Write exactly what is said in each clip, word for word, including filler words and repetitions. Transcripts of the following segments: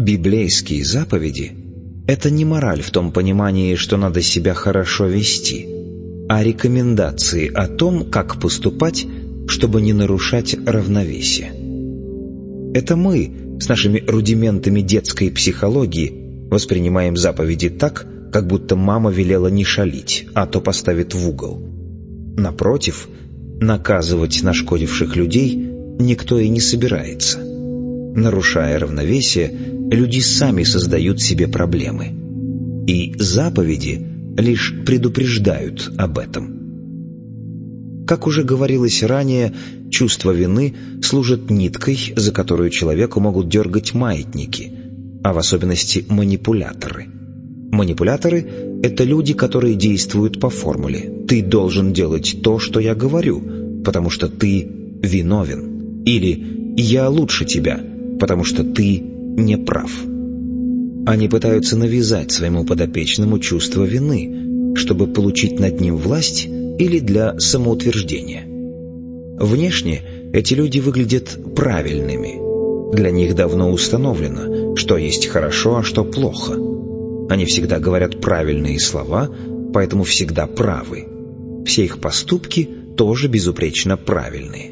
Библейские заповеди — это не мораль в том понимании, что надо себя хорошо вести, а рекомендации о том, как поступать, чтобы не нарушать равновесие. Это мы с нашими рудиментами детской психологии воспринимаем заповеди так, как будто мама велела не шалить, а то поставит в угол. Напротив, наказывать нашкодивших людей никто и не собирается. Нарушая равновесие, люди сами создают себе проблемы. И заповеди лишь предупреждают об этом. Как уже говорилось ранее, чувство вины служит ниткой, за которую человеку могут дергать маятники, а в особенности манипуляторы. Манипуляторы — это люди, которые действуют по формуле «ты должен делать то, что я говорю, потому что ты виновен» или «я лучше тебя, потому что ты не прав». Они пытаются навязать своему подопечному чувство вины, чтобы получить над ним власть или для самоутверждения. Внешне эти люди выглядят правильными. Для них давно установлено, что есть хорошо, а что плохо. Они всегда говорят правильные слова, поэтому всегда правы. Все их поступки тоже безупречно правильные.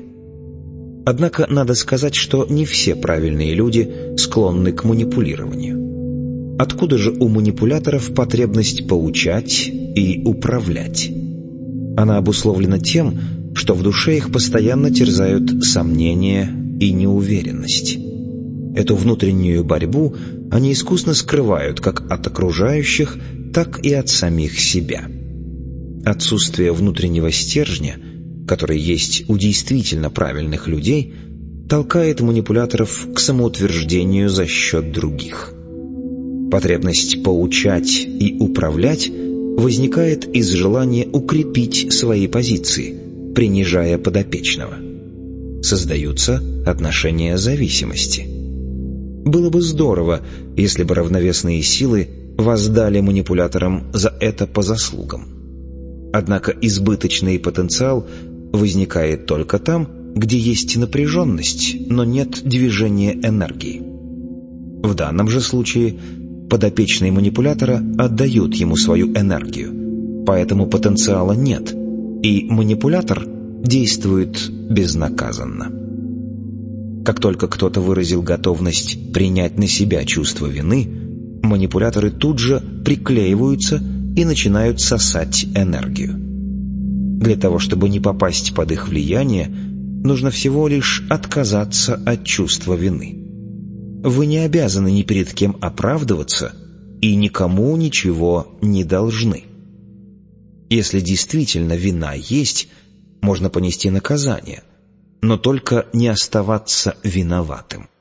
Однако надо сказать, что не все правильные люди склонны к манипулированию. Откуда же у манипуляторов потребность поучать и управлять? Она обусловлена тем, что в душе их постоянно терзают сомнения и неуверенность. Эту внутреннюю борьбу они искусно скрывают как от окружающих, так и от самих себя. Отсутствие внутреннего стержня, который есть у действительно правильных людей, толкает манипуляторов к самоутверждению за счет других. Потребность поучать и управлять возникает из желания укрепить свои позиции, принижая подопечного. Создаются отношения зависимости. Было бы здорово, если бы равновесные силы воздали манипуляторам за это по заслугам. Однако избыточный потенциал возникает только там, где есть напряженность, но нет движения энергии. В данном же случае подопечные манипулятора отдают ему свою энергию, поэтому потенциала нет, и манипулятор действует безнаказанно. Как только кто-то выразил готовность принять на себя чувство вины, манипуляторы тут же приклеиваются и начинают сосать энергию. Для того, чтобы не попасть под их влияние, нужно всего лишь отказаться от чувства вины. Вы не обязаны ни перед кем оправдываться и никому ничего не должны. Если действительно вина есть, можно понести наказание, но только не оставаться виноватым.